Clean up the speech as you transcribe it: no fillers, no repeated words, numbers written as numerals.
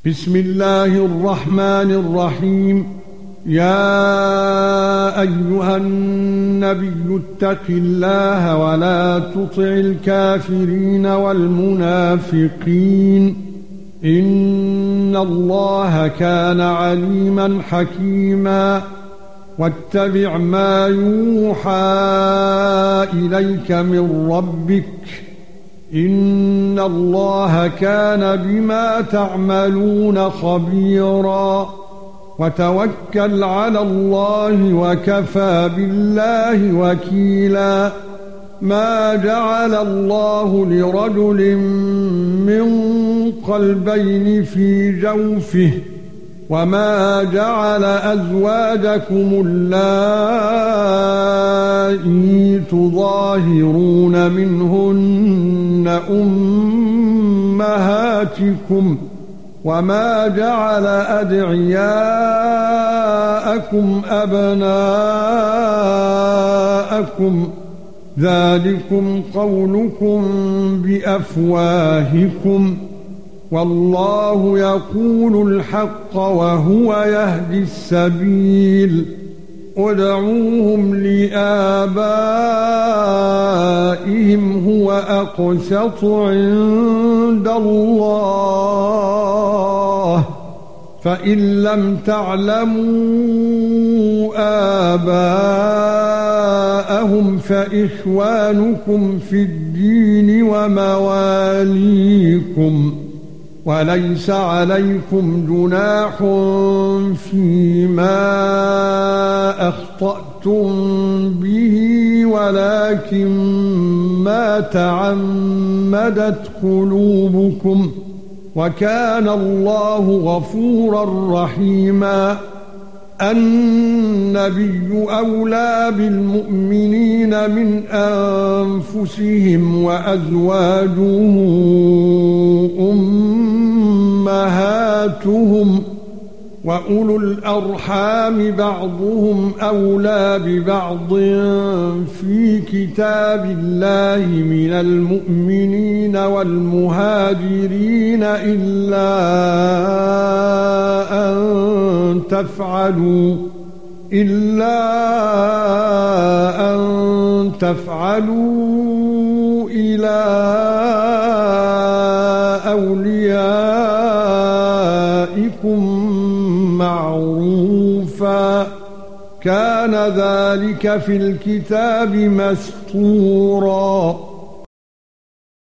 بسم الله الرحمن الرحيم. يا ايها النبي اتق الله ولا تطع الكافرين والمنافقين ان الله كان عليما حكيما. واتبع ما يوحى اليك من ربك ان الله كان بما تعملون خبيرا. وتوكل على الله وكفى بالله وكيلا. ما جعل الله لرجل من قلبين في جوفه وما جعل ازواجكم اللائي تظاهرون منهن امهاتكم وما جعل ادعياءكم ابناءكم ذلكم قولكم بافواهكم والله يقول الحق وهو يهدي السبيل. ادعوهم لآبائهم هو أقسط عند الله فإن لم تعلموا آباءهم فإخوانكم في الدين ومواليكم وليس عليكم جناح فيما أخطأتم به ولكن ما تعمدت قلوبكم وكان الله غفورا رحيما. النبي أولى بالمؤمنين من أنفسهم وأزواجه أمهاتهم وأولو الأرحام بعضهم أولى ببعض في كتاب الله من المؤمنين والمهاجرين إلا أن تفعلوا إلى أوليائكم معروفا كان ذلك في الكتاب مسطورا.